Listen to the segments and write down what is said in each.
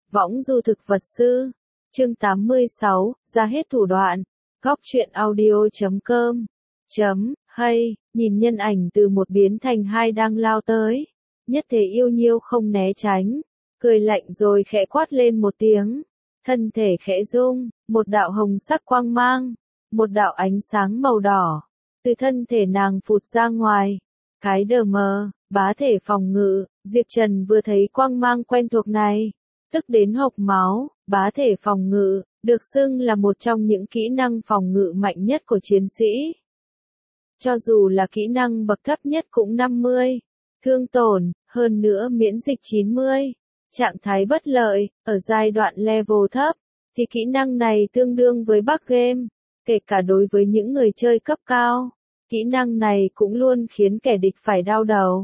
Võng du thực vật sư. Chương 86, ra hết thủ đoạn. Góc truyện audio.com. Hay, nhìn nhân ảnh từ một biến thành hai đang lao tới. Nhất Thể yêu nhiêu không né tránh. Cười lạnh rồi khẽ quát lên một tiếng. Thân thể khẽ rung, một đạo hồng sắc quang mang. Một đạo ánh sáng màu đỏ. Từ thân thể nàng phụt ra ngoài. Cái đờ mờ, bá thể phòng ngự. Diệp Trần vừa thấy quang mang quen thuộc này. Tức đến hộc máu, bá thể phòng ngự, được xưng là một trong những kỹ năng phòng ngự mạnh nhất của chiến sĩ. Cho dù là kỹ năng bậc thấp nhất cũng 50, thương tổn, hơn nữa miễn dịch 90, trạng thái bất lợi, ở giai đoạn level thấp, thì kỹ năng này tương đương với bug game, kể cả đối với những người chơi cấp cao. Kỹ năng này cũng luôn khiến kẻ địch phải đau đầu.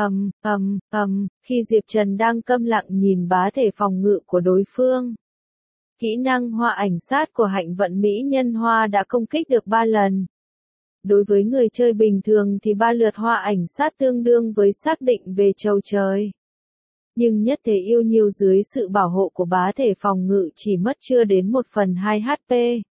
Khi Diệp Trần đang câm lặng nhìn bá thể phòng ngự của đối phương. Kỹ năng hoa ảnh sát của Hạnh Vận Mỹ Nhân Hoa đã công kích được 3 lần. Đối với người chơi bình thường thì 3 lượt hoa ảnh sát tương đương với xác định về chầu trời. Nhưng Nhất Thể yêu nhiêu dưới sự bảo hộ của bá thể phòng ngự chỉ mất chưa đến 1/2 HP.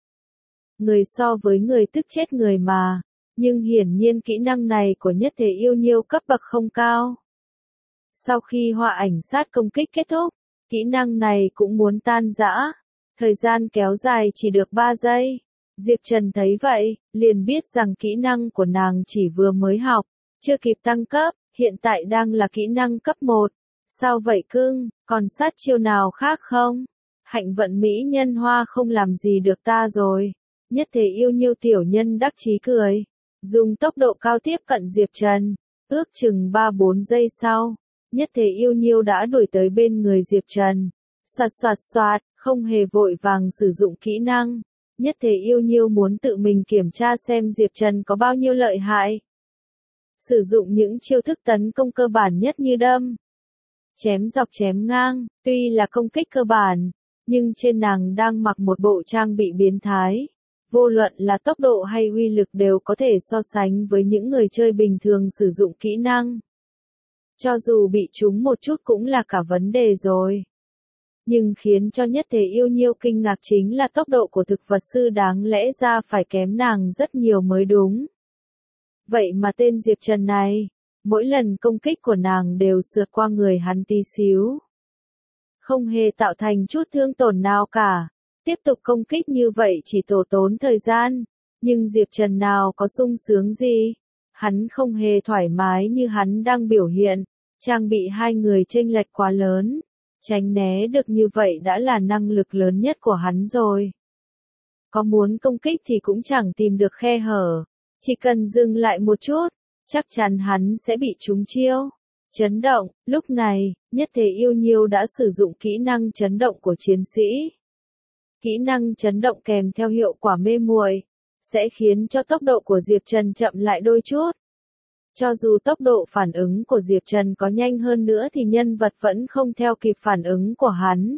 Người so với người tức chết người mà. Nhưng hiển nhiên kỹ năng này của Nhất Thể yêu nhiêu cấp bậc không cao. Sau khi hoa ảnh sát công kích kết thúc, kỹ năng này cũng muốn tan rã. Thời gian kéo dài chỉ được 3 giây. Diệp Trần thấy vậy, liền biết rằng kỹ năng của nàng chỉ vừa mới học, chưa kịp tăng cấp, hiện tại đang là kỹ năng cấp 1. Sao vậy cưng, còn sát chiêu nào khác không? Hạnh Vận Mỹ Nhân Hoa không làm gì được ta rồi. Nhất Thể yêu nhiêu tiểu nhân đắc chí cười. Dùng tốc độ cao tiếp cận Diệp Trần, ước chừng 3-4 giây sau, Nhất Thể yêu nhiêu đã đuổi tới bên người Diệp Trần. Xoạt, không hề vội vàng sử dụng kỹ năng. Nhất Thể yêu nhiêu muốn tự mình kiểm tra xem Diệp Trần có bao nhiêu lợi hại. Sử dụng những chiêu thức tấn công cơ bản nhất như đâm, chém dọc chém ngang, tuy là công kích cơ bản, nhưng trên nàng đang mặc một bộ trang bị biến thái. Vô luận là tốc độ hay uy lực đều có thể so sánh với những người chơi bình thường sử dụng kỹ năng. Cho dù bị trúng một chút cũng là cả vấn đề rồi. Nhưng khiến cho Nhất Thể yêu nhiêu kinh ngạc chính là tốc độ của thực vật sư đáng lẽ ra phải kém nàng rất nhiều mới đúng. Vậy mà tên Diệp Trần này, mỗi lần công kích của nàng đều sượt qua người hắn tí xíu. Không hề tạo thành chút thương tổn nào cả. Tiếp tục công kích như vậy chỉ tổ tốn thời gian, nhưng Diệp Trần nào có sung sướng gì, hắn không hề thoải mái như hắn đang biểu hiện, trang bị hai người chênh lệch quá lớn, tránh né được như vậy đã là năng lực lớn nhất của hắn rồi. Có muốn công kích thì cũng chẳng tìm được khe hở, chỉ cần dừng lại một chút, chắc chắn hắn sẽ bị trúng chiêu. Chấn động, lúc này, Nhất Thể yêu nhiêu đã sử dụng kỹ năng chấn động của chiến sĩ. Kỹ năng chấn động kèm theo hiệu quả mê muội, sẽ khiến cho tốc độ của Diệp Trần chậm lại đôi chút. Cho dù tốc độ phản ứng của Diệp Trần có nhanh hơn nữa thì nhân vật vẫn không theo kịp phản ứng của hắn.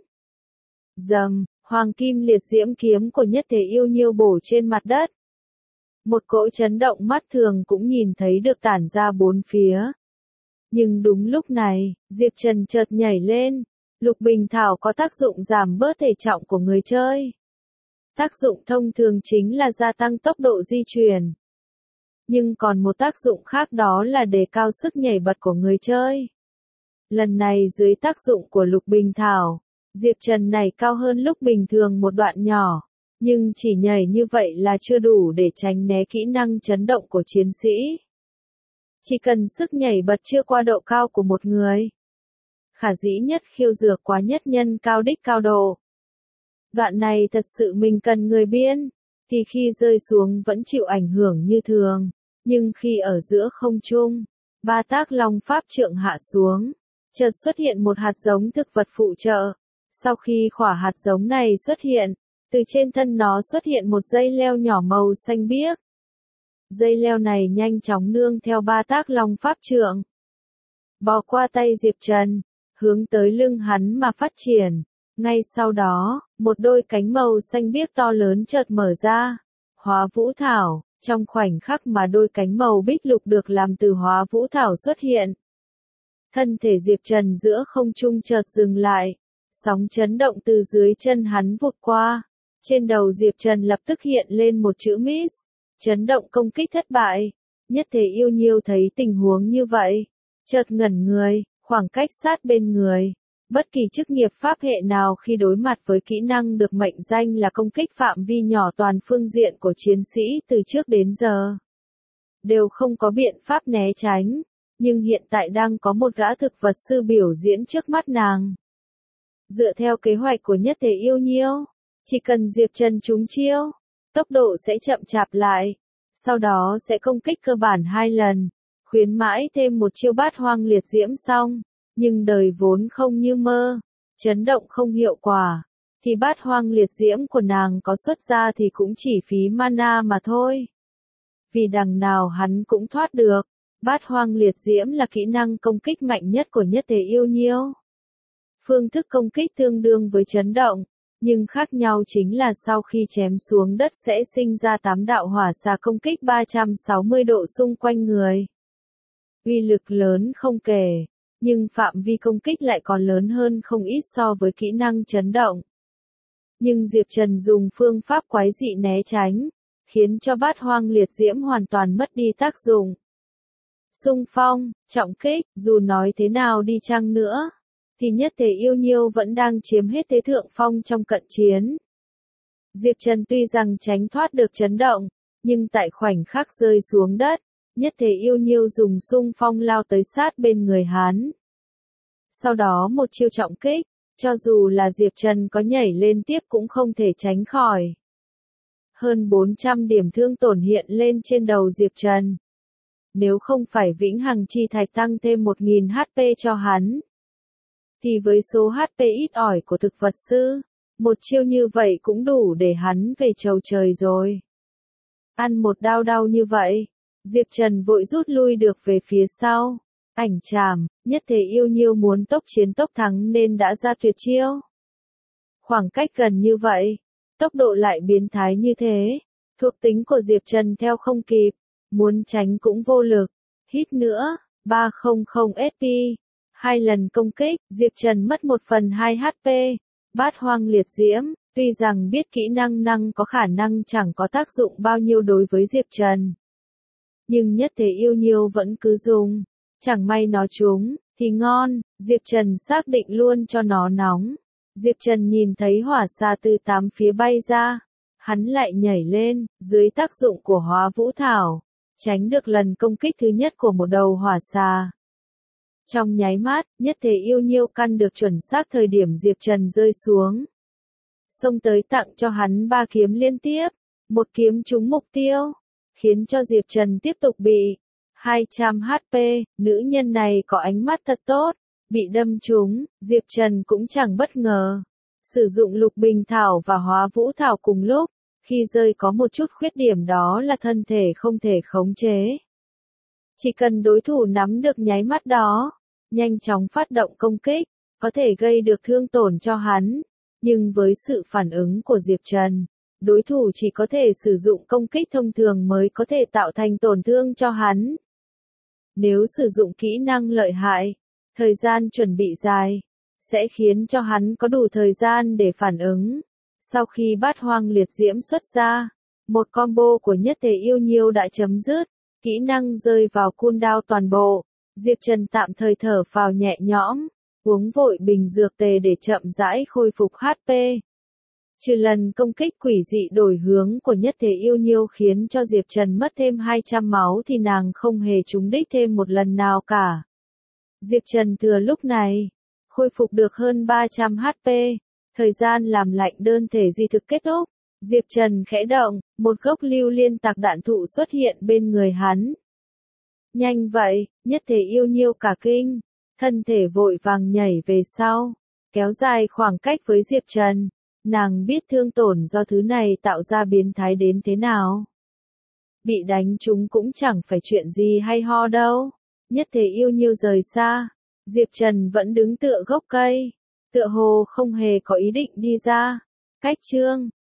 Hoàng kim liệt diễm kiếm của Nhất Thể yêu nhiêu bổ trên mặt đất. Một cỗ chấn động mắt thường cũng nhìn thấy được tản ra bốn phía. Nhưng đúng lúc này, Diệp Trần chợt nhảy lên. Lục bình thảo có tác dụng giảm bớt thể trọng của người chơi. Tác dụng thông thường chính là gia tăng tốc độ di chuyển. Nhưng còn một tác dụng khác đó là đề cao sức nhảy bật của người chơi. Lần này dưới tác dụng của lục bình thảo, Diệp Trần này cao hơn lúc bình thường một đoạn nhỏ. Nhưng chỉ nhảy như vậy là chưa đủ để tránh né kỹ năng chấn động của chiến sĩ. Chỉ cần sức nhảy bật chưa qua độ cao của một người. Khả dĩ nhất khiêu dược quá nhất nhân cao đích cao độ. Đoạn này thật sự mình cần người biên, thì khi rơi xuống vẫn chịu ảnh hưởng như thường, nhưng khi ở giữa không trung, ba tác long pháp trượng hạ xuống, chợt xuất hiện một hạt giống thực vật phụ trợ. Sau khi quả hạt giống này xuất hiện, từ trên thân nó xuất hiện một dây leo nhỏ màu xanh biếc. Dây leo này nhanh chóng nương theo ba tác long pháp trượng, bò qua tay Diệp Trần, hướng tới lưng hắn mà phát triển. Ngay sau đó, một đôi cánh màu xanh biếc to lớn chợt mở ra. Hóa vũ thảo, trong khoảnh khắc mà đôi cánh màu bích lục được làm từ hóa vũ thảo xuất hiện. Thân thể Diệp Trần giữa không trung chợt dừng lại. Sóng chấn động từ dưới chân hắn vụt qua. Trên đầu Diệp Trần lập tức hiện lên một chữ miss. Chấn động công kích thất bại. Nhất Thể Yêu Nhiêu thấy tình huống như vậy. Chợt ngẩn người, khoảng cách sát bên người. Bất kỳ chức nghiệp pháp hệ nào khi đối mặt với kỹ năng được mệnh danh là công kích phạm vi nhỏ toàn phương diện của chiến sĩ từ trước đến giờ, đều không có biện pháp né tránh. Nhưng hiện tại đang có một gã thực vật sư biểu diễn trước mắt nàng. Dựa theo kế hoạch của Nhất Thể Yêu Nhiêu, chỉ cần Diệp Trần trúng chiêu, tốc độ sẽ chậm chạp lại, sau đó sẽ công kích cơ bản 2 lần, khuyến mãi thêm một chiêu Bát Hoang Liệt Diễm xong. Nhưng đời vốn không như mơ, chấn động không hiệu quả, thì Bát Hoang Liệt Diễm của nàng có xuất ra thì cũng chỉ phí mana mà thôi. Vì đằng nào hắn cũng thoát được. Bát Hoang Liệt Diễm là kỹ năng công kích mạnh nhất của Nhất Thể Yêu Nhiêu. Phương thức công kích tương đương với chấn động, nhưng khác nhau chính là sau khi chém xuống đất sẽ sinh ra 8 đạo hỏa xà công kích 360 độ xung quanh người. Uy lực lớn không kể, nhưng phạm vi công kích lại còn lớn hơn không ít so với kỹ năng chấn động. Nhưng Diệp Trần dùng phương pháp quái dị né tránh, khiến cho Bát Hoang Liệt Diễm hoàn toàn mất đi tác dụng. Xung phong, trọng kích, dù nói thế nào đi chăng nữa, thì Nhất Thể Yêu Nhiêu vẫn đang chiếm hết thế thượng phong trong cận chiến. Diệp Trần tuy rằng tránh thoát được chấn động, nhưng tại khoảnh khắc rơi xuống đất, Nhất Thể Yêu Nhiêu dùng xung phong lao tới sát bên người hắn. Sau đó một chiêu trọng kích, cho dù là Diệp Trần có nhảy lên tiếp cũng không thể tránh khỏi. Hơn 400 điểm thương tổn hiện lên trên đầu Diệp Trần. Nếu không phải Vĩnh Hằng Chi Thạch tăng thêm 1000 HP cho hắn, thì với số HP ít ỏi của thực vật sư, một chiêu như vậy cũng đủ để hắn về chầu trời rồi. Ăn một đao đau như vậy, Diệp Trần vội rút lui được về phía sau. Ảnh trảm, Nhất Thể Yêu Nhiêu muốn tốc chiến tốc thắng nên đã ra tuyệt chiêu. Khoảng cách gần như vậy, tốc độ lại biến thái như thế, thuộc tính của Diệp Trần theo không kịp, muốn tránh cũng vô lực. Hít nữa, 300 SP, 2 lần công kích, Diệp Trần mất 1/2 HP. Bát Hoang Liệt Diễm, tuy rằng biết kỹ năng có khả năng chẳng có tác dụng bao nhiêu đối với Diệp Trần, nhưng Nhất Thể Yêu Nhiêu vẫn cứ dùng. Chẳng may nó trúng, thì ngon, Diệp Trần xác định luôn cho nó nóng. Diệp Trần nhìn thấy hỏa xà từ 8 phía bay ra. Hắn lại nhảy lên, dưới tác dụng của Hóa Vũ Thảo, tránh được lần công kích thứ nhất của một đầu hỏa xà. Trong nháy mắt, Nhất Thể Yêu Nhiêu căn được chuẩn xác thời điểm Diệp Trần rơi xuống. Xông tới tặng cho hắn 3 kiếm liên tiếp, một kiếm trúng mục tiêu, khiến cho Diệp Trần tiếp tục bị 200 HP, nữ nhân này có ánh mắt thật tốt, bị đâm trúng, Diệp Trần cũng chẳng bất ngờ. Sử dụng Lục Bình Thảo và Hóa Vũ Thảo cùng lúc, khi rơi có một chút khuyết điểm đó là thân thể không thể khống chế. Chỉ cần đối thủ nắm được nháy mắt đó, nhanh chóng phát động công kích, có thể gây được thương tổn cho hắn, nhưng với sự phản ứng của Diệp Trần, đối thủ chỉ có thể sử dụng công kích thông thường mới có thể tạo thành tổn thương cho hắn. Nếu sử dụng kỹ năng lợi hại, thời gian chuẩn bị dài, sẽ khiến cho hắn có đủ thời gian để phản ứng. Sau khi Bát Hoang Liệt Diễm xuất ra, một combo của Nhất Thể Yêu Nhiêu đã chấm dứt, kỹ năng rơi vào cooldown toàn bộ. Diệp Trần tạm thời thở phào nhẹ nhõm, uống vội bình dược tề để chậm rãi khôi phục HP. Trừ lần công kích quỷ dị đổi hướng của Nhất Thể Yêu Nhiêu khiến cho Diệp Trần mất thêm 200 máu thì nàng không hề trúng đích thêm một lần nào cả. Diệp Trần thừa lúc này, khôi phục được hơn 300 HP, thời gian làm lạnh đơn thể di thực kết thúc. Diệp Trần khẽ động, một gốc lưu liên tạc đạn thụ xuất hiện bên người hắn. Nhanh vậy, Nhất Thể Yêu Nhiêu cả kinh, thân thể vội vàng nhảy về sau, kéo dài khoảng cách với Diệp Trần. Nàng biết thương tổn do thứ này tạo ra biến thái đến thế nào. Bị đánh trúng cũng chẳng phải chuyện gì hay ho đâu. Nhất Thể Yêu Nhiêu rời xa, Diệp Trần vẫn đứng tựa gốc cây, tựa hồ không hề có ý định đi ra. Cách chương